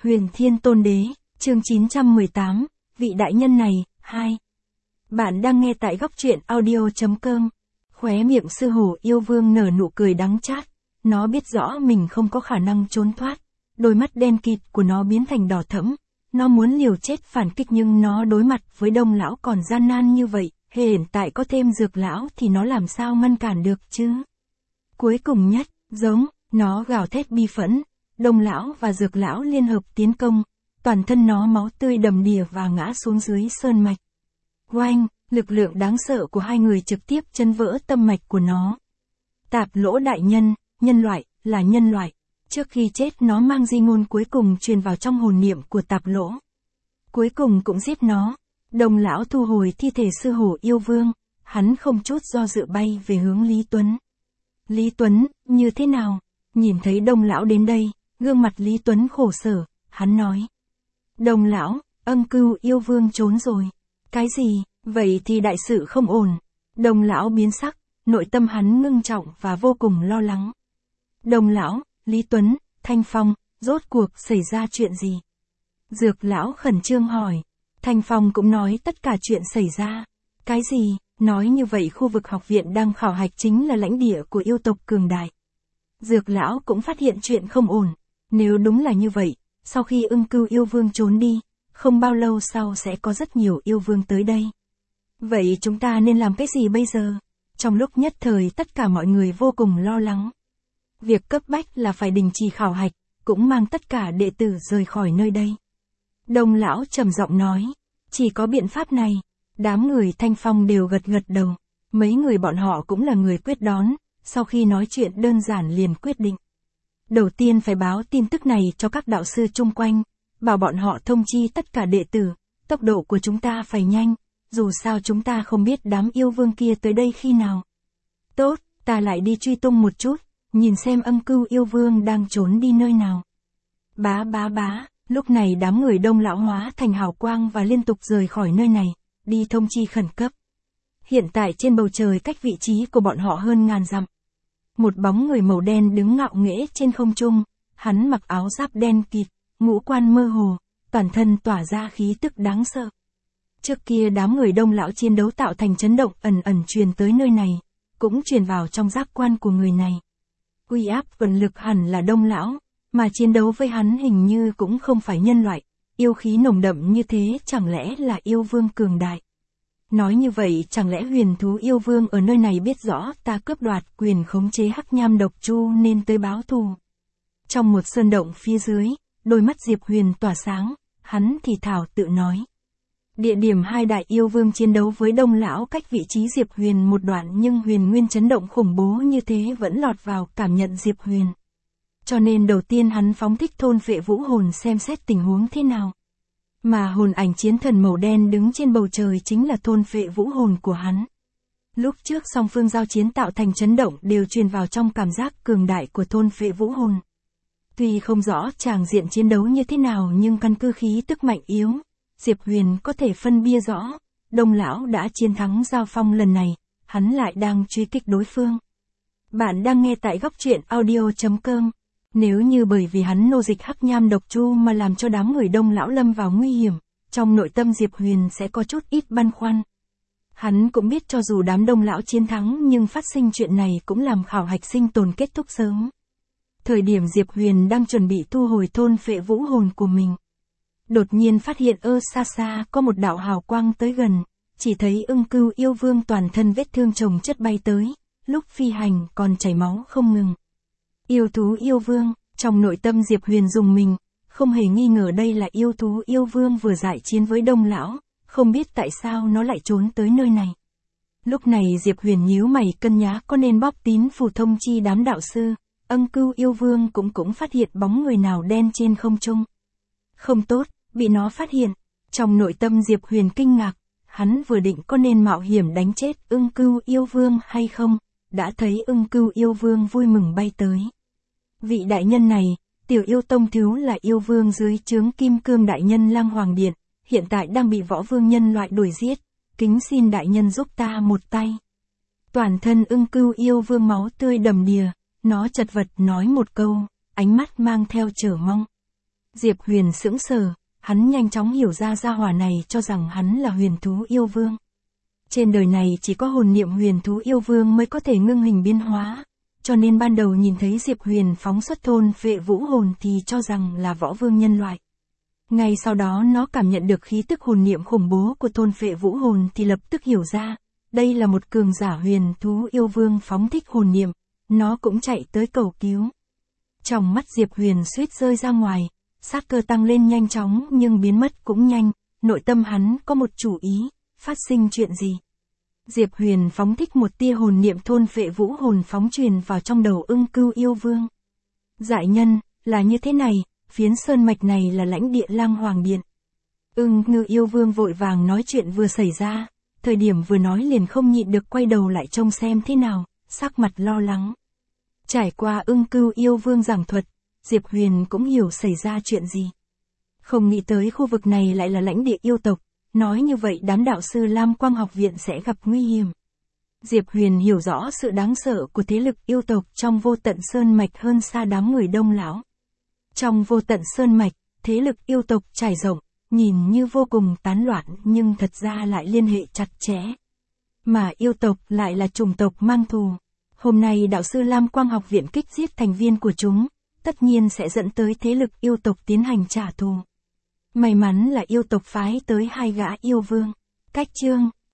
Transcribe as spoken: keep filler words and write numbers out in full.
Huyền Thiên Tôn Đế, chương chín trăm mười tám, vị đại nhân này, hai. Bạn đang nghe tại góc truyện audio chấm com. Khóe miệng sư hổ yêu vương nở nụ cười đắng chát, nó biết rõ mình không có khả năng trốn thoát, đôi mắt đen kịt của nó biến thành đỏ thẫm, nó muốn liều chết phản kích nhưng nó đối mặt với Đông lão còn gian nan như vậy, hiện tại có thêm Dược lão thì nó làm sao ngăn cản được chứ? Cuối cùng nhất, giống, nó gào thét bi phẫn, Đông lão và Dược lão liên hợp tiến công, toàn thân nó máu tươi đầm đìa và ngã xuống dưới sơn mạch. Oanh, lực lượng đáng sợ của hai người trực tiếp chấn vỡ tâm mạch của nó. Tạp lỗ đại nhân, nhân loại, là nhân loại. Trước khi chết nó mang di ngôn cuối cùng truyền vào trong hồn niệm của tạp lỗ. Cuối cùng cũng giết nó. Đông lão thu hồi thi thể sư hổ yêu vương, hắn không chút do dự bay về hướng Lý Tuấn. Lý Tuấn, như thế nào? Nhìn thấy Đông lão đến đây, gương mặt Lý Tuấn khổ sở, hắn nói. Đông lão, Ân Cưu yêu vương trốn rồi. Cái gì? Vậy thì đại sự không ổn. Đông lão biến sắc, nội tâm hắn ngưng trọng và vô cùng lo lắng. Đông lão, Lý Tuấn, Thanh Phong, rốt cuộc xảy ra chuyện gì? Dược lão khẩn trương hỏi. Thanh Phong cũng nói tất cả chuyện xảy ra. Cái gì? Nói như vậy khu vực học viện đang khảo hạch chính là lãnh địa của yêu tộc cường đại. Dược lão cũng phát hiện chuyện không ổn. Nếu đúng là như vậy, sau khi Ưng Cưu yêu vương trốn đi, không bao lâu sau sẽ có rất nhiều yêu vương tới đây. Vậy chúng ta nên làm cái gì bây giờ? Trong lúc nhất thời tất cả mọi người vô cùng lo lắng. Việc cấp bách là phải đình chỉ khảo hạch, cũng mang tất cả đệ tử rời khỏi nơi đây. Đông lão trầm giọng nói, chỉ có biện pháp này. Đám người Thanh Phong đều gật gật đầu. Mấy người bọn họ cũng là người quyết đoán, sau khi nói chuyện đơn giản liền quyết định. Đầu tiên phải báo tin tức này cho các đạo sư chung quanh, bảo bọn họ thông chi tất cả đệ tử, tốc độ của chúng ta phải nhanh, dù sao chúng ta không biết đám yêu vương kia tới đây khi nào. Tốt, ta lại đi truy tung một chút, nhìn xem Ân Cưu yêu vương đang trốn đi nơi nào. Bá bá bá, lúc này đám người Đông lão hóa thành hào quang và liên tục rời khỏi nơi này, đi thông chi khẩn cấp. Hiện tại trên bầu trời cách vị trí của bọn họ hơn ngàn dặm. Một bóng người màu đen đứng ngạo nghễ trên không trung, hắn mặc áo giáp đen kịt, ngũ quan mơ hồ, toàn thân tỏa ra khí tức đáng sợ. Trước kia đám người Đông lão chiến đấu tạo thành chấn động ẩn ẩn truyền tới nơi này, cũng truyền vào trong giác quan của người này. Uy áp vận lực hẳn là Đông lão, mà chiến đấu với hắn hình như cũng không phải nhân loại, yêu khí nồng đậm như thế chẳng lẽ là yêu vương cường đại. Nói như vậy chẳng lẽ huyền thú yêu vương ở nơi này biết rõ ta cướp đoạt quyền khống chế hắc nham độc chu nên tới báo thù. Trong một sơn động phía dưới, đôi mắt Diệp Huyền tỏa sáng, hắn thì thào tự nói. Địa điểm hai đại yêu vương chiến đấu với Đông lão cách vị trí Diệp Huyền một đoạn nhưng huyền nguyên chấn động khủng bố như thế vẫn lọt vào cảm nhận Diệp Huyền. Cho nên đầu tiên hắn phóng thích thôn vệ vũ hồn xem xét tình huống thế nào. Mà hồn ảnh chiến thần màu đen đứng trên bầu trời chính là thôn vệ vũ hồn của hắn. Lúc trước song phương giao chiến tạo thành chấn động đều truyền vào trong cảm giác cường đại của thôn vệ vũ hồn. Tuy không rõ tràng diện chiến đấu như thế nào nhưng căn cứ khí tức mạnh yếu, Diệp Huyền có thể phân biệt rõ, Đông lão đã chiến thắng giao phong lần này, hắn lại đang truy kích đối phương. Bạn đang nghe tại góc truyện audio chấm com. Nếu như bởi vì hắn nô dịch hắc nham độc chu mà làm cho đám người Đông lão lâm vào nguy hiểm, trong nội tâm Diệp Huyền sẽ có chút ít băn khoăn. Hắn cũng biết cho dù đám Đông lão chiến thắng nhưng phát sinh chuyện này cũng làm khảo hạch sinh tồn kết thúc sớm. Thời điểm Diệp Huyền đang chuẩn bị thu hồi thôn phệ vũ hồn của mình, đột nhiên phát hiện ơ xa xa có một đạo hào quang tới gần, chỉ thấy Ưng Cưu yêu vương toàn thân vết thương chồng chất bay tới, lúc phi hành còn chảy máu không ngừng. Yêu thú yêu vương, trong nội tâm Diệp Huyền dùng mình, không hề nghi ngờ đây là yêu thú yêu vương vừa giải chiến với Đông lão, không biết tại sao nó lại trốn tới nơi này. Lúc này Diệp Huyền nhíu mày cân nhắc có nên bóp tín phù thông chi đám đạo sư, Ân Cưu yêu vương cũng cũng phát hiện bóng người nào đen trên không trung. Không tốt, bị nó phát hiện. Trong nội tâm Diệp Huyền kinh ngạc, hắn vừa định có nên mạo hiểm đánh chết Ưng Cưu yêu vương hay không, đã thấy Ưng Cưu yêu vương vui mừng bay tới. Vị đại nhân này, tiểu yêu tông thiếu là yêu vương dưới trướng Kim Cương đại nhân Lang Hoàng Điện, hiện tại đang bị võ vương nhân loại đuổi giết, kính xin đại nhân giúp ta một tay. Toàn thân Ưng Cưu yêu vương máu tươi đầm đìa, nó chật vật nói một câu, ánh mắt mang theo chờ mong. Diệp Huyền sững sờ, hắn nhanh chóng hiểu ra gia hỏa này cho rằng hắn là huyền thú yêu vương. Trên đời này chỉ có hồn niệm huyền thú yêu vương mới có thể ngưng hình biến hóa, cho nên ban đầu nhìn thấy Diệp Huyền phóng xuất thôn phệ vũ hồn thì cho rằng là võ vương nhân loại. Ngay sau đó nó cảm nhận được khí tức hồn niệm khủng bố của thôn phệ vũ hồn thì lập tức hiểu ra, đây là một cường giả huyền thú yêu vương phóng thích hồn niệm, nó cũng chạy tới cầu cứu. Trong mắt Diệp Huyền suýt rơi ra ngoài, sát cơ tăng lên nhanh chóng nhưng biến mất cũng nhanh, nội tâm hắn có một chủ ý, phát sinh chuyện gì. Diệp Huyền phóng thích một tia hồn niệm thôn phệ vũ hồn phóng truyền vào trong đầu Ưng Cưu yêu vương. Dại nhân, là như thế này, phiến sơn mạch này là lãnh địa Lang Hoàng Điện. Ưng Ngư yêu vương vội vàng nói chuyện vừa xảy ra, thời điểm vừa nói liền không nhịn được quay đầu lại trông xem thế nào, sắc mặt lo lắng. Trải qua Ưng Cưu yêu vương giảng thuật, Diệp Huyền cũng hiểu xảy ra chuyện gì. Không nghĩ tới khu vực này lại là lãnh địa yêu tộc, nói như vậy đám đạo sư Lam Quang học viện sẽ gặp nguy hiểm. Diệp Huyền hiểu rõ sự đáng sợ của thế lực yêu tộc trong vô tận sơn mạch hơn xa đám người đông lão. Trong vô tận sơn mạch, thế lực yêu tộc trải rộng, nhìn như vô cùng tán loạn nhưng thật ra lại liên hệ chặt chẽ. Mà yêu tộc lại là chủng tộc mang thù. Hôm nay đạo sư Lam Quang học viện kích giết thành viên của chúng, tất nhiên sẽ dẫn tới thế lực yêu tộc tiến hành trả thù. May mắn là yêu tộc phái tới hai gã yêu vương. Cách chương